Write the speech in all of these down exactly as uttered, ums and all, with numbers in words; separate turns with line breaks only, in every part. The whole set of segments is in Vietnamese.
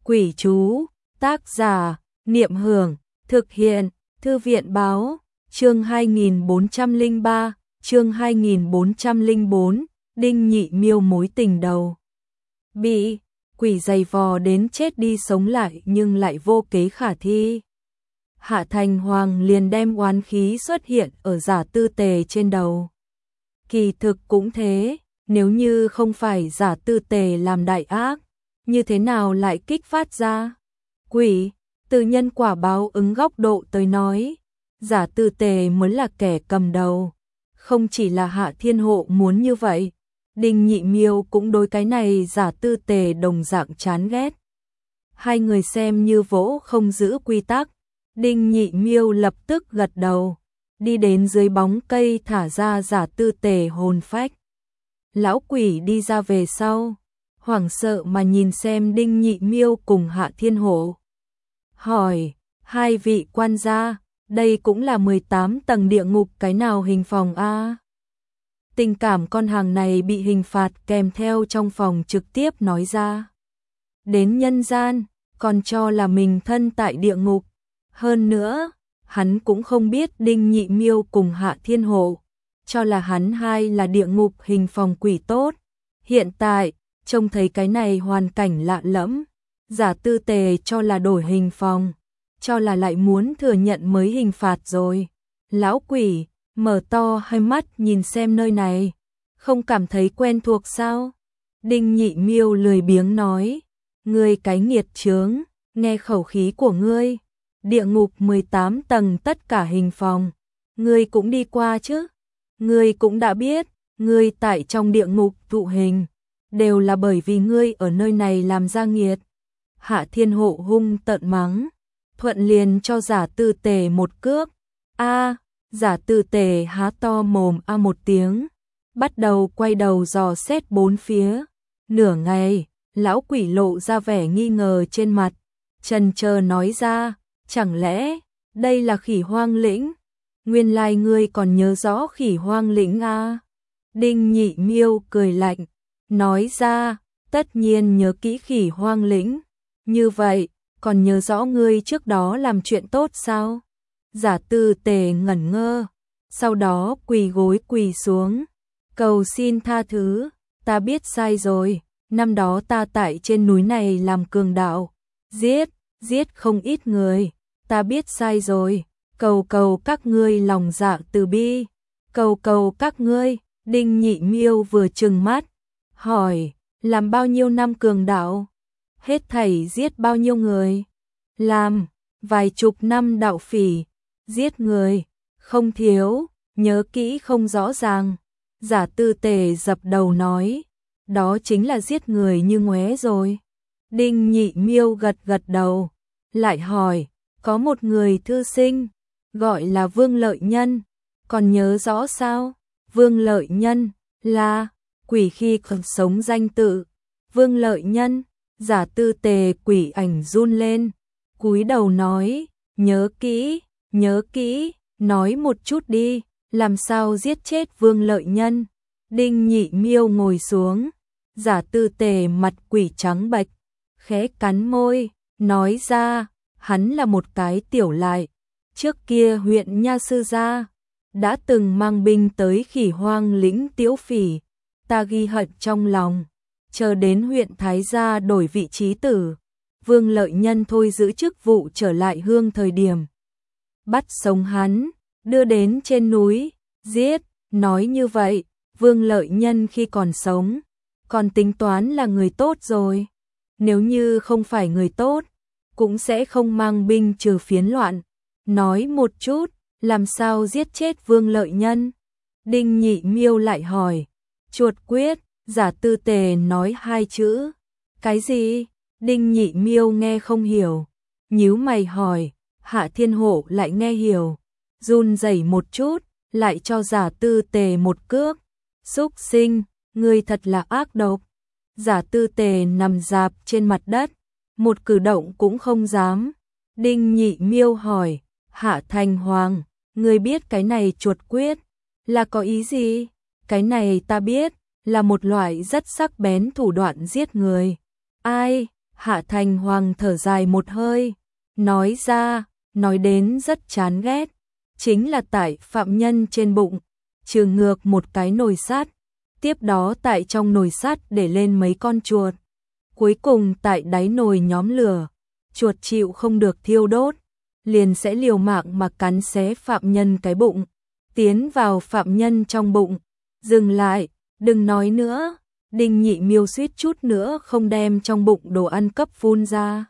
Quỷ chú, tác giả, Niệm Hưởng, thực hiện, Thư viện báo, chương hai nghìn bốn trăm lẻ ba, chương hai nghìn bốn trăm lẻ bốn, Đinh Nhị Miêu mối tình đầu. Bị quỷ giày vò đến chết đi sống lại nhưng lại vô kế khả thi. Hạ Thành Hoàng liền đem oán khí xuất hiện ở Giả Tư Tề trên đầu. Kỳ thực cũng thế, nếu như không phải Giả Tư Tề làm đại ác, như thế nào lại kích phát ra? Quỷ, từ nhân quả báo ứng góc độ tới nói, Giả Tư Tề mới là kẻ cầm đầu. Không chỉ là Hạ Thiên Hộ muốn như vậy, Đinh Nhị Miêu cũng đối cái này Giả Tư Tề đồng dạng chán ghét. Hai người xem như vỗ không giữ quy tắc, Đinh Nhị Miêu lập tức gật đầu, đi đến dưới bóng cây thả ra Giả Tư Tề hồn phách. Lão quỷ đi ra về sau, hoảng sợ mà nhìn xem Đinh Nhị Miêu cùng Hạ Thiên Hộ. Hỏi, hai vị quan gia, đây cũng là mười tám tầng địa ngục cái nào hình phòng a? Tình cảm con hàng này bị hình phạt kèm theo trong phòng trực tiếp nói ra. Đến nhân gian, còn cho là mình thân tại địa ngục. Hơn nữa, hắn cũng không biết Đinh Nhị Miêu cùng Hạ Thiên Hộ, cho là hắn hai là địa ngục hình phòng quỷ tốt. Hiện tại, trông thấy cái này hoàn cảnh lạ lẫm, Giả Tư Tề cho là đổi hình phòng, cho là lại muốn thừa nhận mới hình phạt rồi. Lão quỷ mở to hai mắt nhìn xem nơi này, không cảm thấy quen thuộc sao? Đinh Nhị Miêu lười biếng nói, ngươi cái nghiệt chướng, nghe khẩu khí của ngươi, địa ngục mười tám tầng tất cả hình phòng, ngươi cũng đi qua chứ? Ngươi cũng đã biết, ngươi tại trong địa ngục thụ hình, đều là bởi vì ngươi ở nơi này làm ra nghiệt. Hạ Thiên Hộ hung tợn mắng, thuận liền cho Giả Tư Tề một cước. A, Giả Tư Tề há to mồm a một tiếng, bắt đầu quay đầu dò xét bốn phía. Nửa ngày, lão quỷ lộ ra vẻ nghi ngờ trên mặt, chần chờ nói ra, chẳng lẽ đây là Khỉ Hoang Lĩnh? Nguyên lai ngươi còn nhớ rõ Khỉ Hoang Lĩnh a? Đinh Nhị Miêu cười lạnh, nói ra, tất nhiên nhớ kỹ Khỉ Hoang Lĩnh. Như vậy, còn nhớ rõ ngươi trước đó làm chuyện tốt sao? Giả Tư Tề ngẩn ngơ, sau đó quỳ gối quỳ xuống, cầu xin tha thứ, ta biết sai rồi, năm đó ta tại trên núi này làm cường đạo, giết, giết không ít người, ta biết sai rồi, cầu cầu các ngươi lòng dạ từ bi, cầu cầu các ngươi. Đinh Nhị Miêu vừa trừng mắt, hỏi, làm bao nhiêu năm cường đạo? Hết thảy giết bao nhiêu người? Làm, vài chục năm đạo phỉ, giết người, không thiếu, nhớ kỹ không rõ ràng. Giả Tư Tề dập đầu nói, đó chính là giết người như ngoé rồi. Đinh Nhị Miêu gật gật đầu, lại hỏi, có một người thư sinh, gọi là Vương Lợi Nhân, còn nhớ rõ sao? Vương Lợi Nhân, là, quỷ khi còn sống danh tự. Vương Lợi Nhân, Giả Tư Tề quỷ ảnh run lên, cúi đầu nói, nhớ kỹ, nhớ kỹ, nói một chút đi, làm sao giết chết Vương Lợi Nhân? Đinh Nhị Miêu ngồi xuống, Giả Tư Tề mặt quỷ trắng bệch, khẽ cắn môi, nói ra, hắn là một cái tiểu lại, trước kia huyện Nha Sư Gia, đã từng mang binh tới Khỉ Hoang Lĩnh tiễu phỉ, ta ghi hận trong lòng, chờ đến huyện Thái Gia đổi vị trí tử, Vương Lợi Nhân thôi giữ chức vụ trở lại hương thời điểm. Bắt sống hắn, đưa đến trên núi, giết, nói như vậy, Vương Lợi Nhân khi còn sống, còn tính toán là người tốt rồi, nếu như không phải người tốt, cũng sẽ không mang binh trừ phiến loạn, nói một chút. Làm sao giết chết Vương Lợi Nhân? Đinh Nhị Miêu lại hỏi. Chuột quyết, Giả Tư Tề nói hai chữ. Cái gì? Đinh Nhị Miêu nghe không hiểu. Nhíu mày hỏi. Hạ Thiên Hộ lại nghe hiểu. Run rẩy một chút, lại cho Giả Tư Tề một cước. Súc sinh, ngươi thật là ác độc. Giả Tư Tề nằm rạp trên mặt đất, một cử động cũng không dám. Đinh Nhị Miêu hỏi. Hạ Thành Hoàng, ngươi biết cái này chuột quyết là có ý gì? Cái này ta biết, là một loại rất sắc bén thủ đoạn giết người. Ai? Hạ Thành Hoàng thở dài một hơi, nói ra, nói đến rất chán ghét, chính là tại phạm nhân trên bụng, trừ ngược một cái nồi sắt, tiếp đó tại trong nồi sắt để lên mấy con chuột. Cuối cùng tại đáy nồi nhóm lửa, chuột chịu không được thiêu đốt, liền sẽ liều mạng mà cắn xé phạm nhân cái bụng, tiến vào phạm nhân trong bụng. Dừng lại, đừng nói nữa. Đinh Nhị Miêu suýt chút nữa không đem trong bụng đồ ăn cấp phun ra.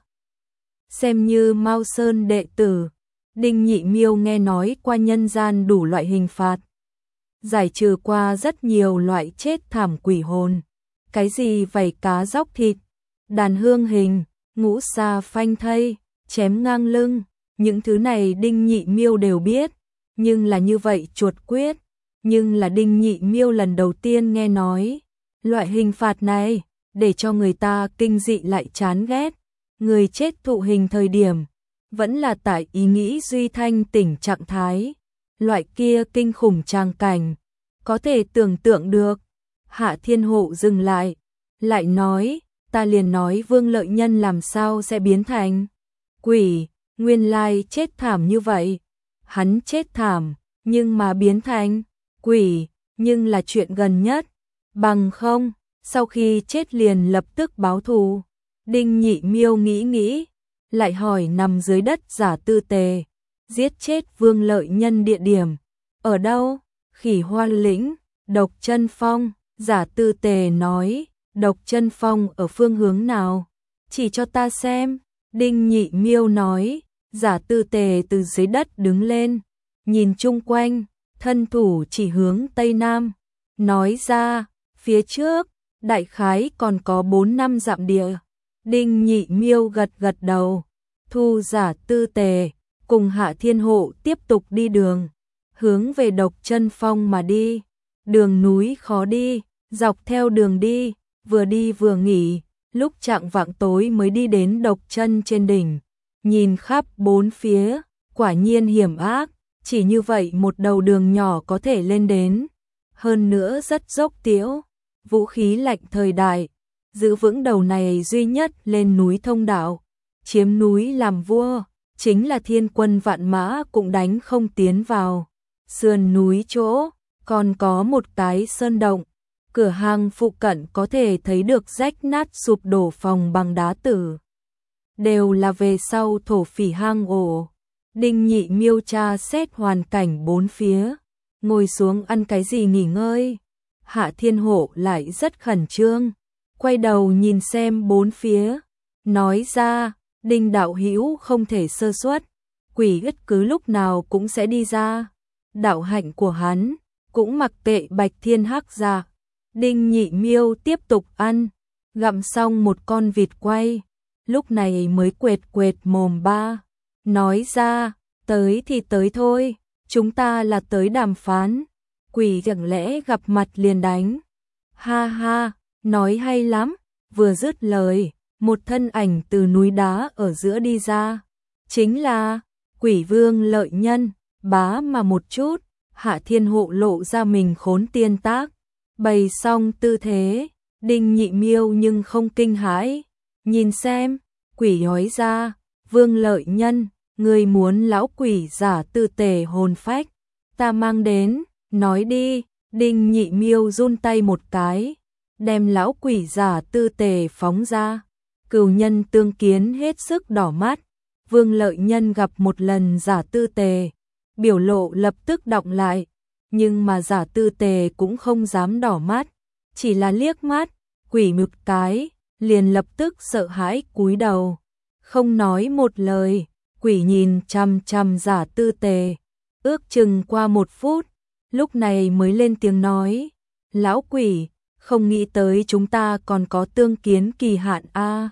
Xem như Mao Sơn đệ tử, Đinh Nhị Miêu nghe nói qua nhân gian đủ loại hình phạt, giải trừ qua rất nhiều loại chết thảm quỷ hồn, cái gì vảy cá róc thịt, đàn hương hình, ngũ sa phanh thây, chém ngang lưng, những thứ này Đinh Nhị Miêu đều biết, nhưng là như vậy chuột quyết, nhưng là Đinh Nhị Miêu lần đầu tiên nghe nói loại hình phạt này, để cho người ta kinh dị lại chán ghét. Người chết thụ hình thời điểm, vẫn là tại ý nghĩ duy thanh tỉnh trạng thái. Loại kia kinh khủng tràng cảnh, có thể tưởng tượng được. Hạ Thiên Hộ dừng lại, lại nói, ta liền nói Vương Lợi Nhân làm sao sẽ biến thành quỷ, nguyên lai chết thảm như vậy. Hắn chết thảm, nhưng mà biến thành quỷ, nhưng là chuyện gần nhất. Bằng không, sau khi chết liền lập tức báo thù. Đinh Nhị Miêu nghĩ nghĩ, lại hỏi nằm dưới đất Giả Tư Tề, giết chết Vương Lợi Nhân địa điểm ở đâu? Khỉ Hoa Lĩnh, Độc Chân Phong. Giả Tư Tề nói, Độc Chân Phong ở phương hướng nào? Chỉ cho ta xem. Đinh Nhị Miêu nói. Giả Tư Tề từ dưới đất đứng lên, nhìn chung quanh, thân thủ chỉ hướng Tây Nam, nói ra, phía trước, đại khái còn có bốn năm dặm địa. Đinh Nhị Miêu gật gật đầu, thu Giả Tư Tề, cùng Hạ Thiên Hộ tiếp tục đi đường, hướng về Độc Chân Phong mà đi. Đường núi khó đi, dọc theo đường đi, vừa đi vừa nghỉ, lúc chạng vạng tối mới đi đến Độc Chân trên đỉnh. Nhìn khắp bốn phía, quả nhiên hiểm ác, chỉ như vậy một đầu đường nhỏ có thể lên đến, hơn nữa rất dốc tiễu. Vũ khí lạnh thời đại, giữ vững đầu này duy nhất lên núi thông đạo, chiếm núi làm vua, chính là thiên quân vạn mã cũng đánh không tiến vào. Sườn núi chỗ, còn có một cái sơn động, cửa hàng phụ cận có thể thấy được rách nát sụp đổ phòng bằng đá tử. Đều là về sau thổ phỉ hang ổ. Đinh Nhị Miêu tra xét hoàn cảnh bốn phía, ngồi xuống ăn cái gì nghỉ ngơi. Hạ Thiên Hộ lại rất khẩn trương, quay đầu nhìn xem bốn phía, nói ra, Đinh đạo hữu không thể sơ suất, quỷ bất cứ lúc nào cũng sẽ đi ra. Đạo hạnh của hắn cũng mặc kệ Bạch Thiên Hắc ra. Đinh Nhị Miêu tiếp tục ăn, gặm xong một con vịt quay, lúc này mới quệt quệt mồm ba, nói ra, tới thì tới thôi, chúng ta là tới đàm phán, quỷ chẳng lẽ gặp mặt liền đánh. Ha ha, nói hay lắm. Vừa dứt lời, một thân ảnh từ núi đá ở giữa đi ra, chính là Quỷ Vương Lợi Nhân. Bá mà một chút, Hạ Thiên Hộ lộ ra mình khốn tiên tác, bày xong tư thế. Đinh Nhị Miêu nhưng không kinh hãi, nhìn xem, quỷ nói ra, Vương Lợi Nhân, người muốn lão quỷ Giả Tư Tề hồn phách, ta mang đến, nói đi. Đinh Nhị Miêu run tay một cái, đem lão quỷ Giả Tư Tề phóng ra. Cửu nhân tương kiến hết sức đỏ mắt. Vương Lợi Nhân gặp một lần Giả Tư Tề, biểu lộ lập tức đọng lại, nhưng mà Giả Tư Tề cũng không dám đỏ mắt, chỉ là liếc mắt, quỷ một cái, liền lập tức sợ hãi cúi đầu, không nói một lời. Quỷ nhìn chằm chằm Giả Tư Tề, ước chừng qua một phút, lúc này mới lên tiếng nói, lão quỷ, không nghĩ tới chúng ta còn có tương kiến kỳ hạn a. À.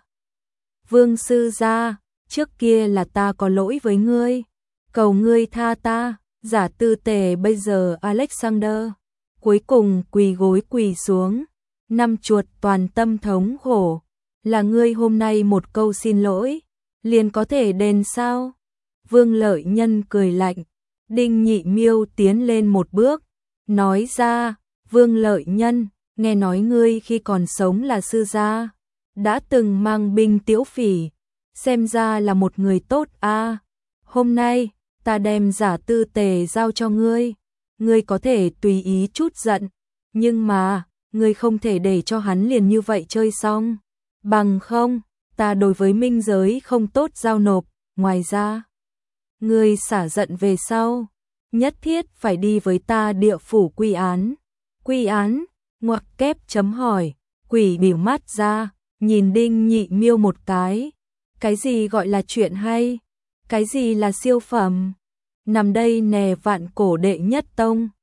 Vương sư gia, trước kia là ta có lỗi với ngươi, cầu ngươi tha ta. Giả Tư Tề bây giờ Alexander, cuối cùng quỳ gối quỳ xuống, năm chuột toàn tâm thống khổ, là ngươi hôm nay một câu xin lỗi, liền có thể đền sao? Vương Lợi Nhân cười lạnh. Đinh Nhị Miêu tiến lên một bước, nói ra, Vương Lợi Nhân, nghe nói ngươi khi còn sống là sư gia, đã từng mang binh tiễu phỉ, xem ra là một người tốt a. Hôm nay, ta đem Giả Tư Tề giao cho ngươi, ngươi có thể tùy ý chút giận, nhưng mà, ngươi không thể để cho hắn liền như vậy chơi xong, bằng không, ta đối với minh giới không tốt giao nộp, ngoài ra, ngươi xả giận về sau, nhất thiết phải đi với ta địa phủ quy án. Quy án, ngoặc kép chấm hỏi, quỷ bỉu mắt ra, nhìn Đinh Nhị Miêu một cái. Cái gì gọi là chuyện hay? Cái gì là siêu phẩm? Nằm đây nè vạn cổ đệ nhất tông.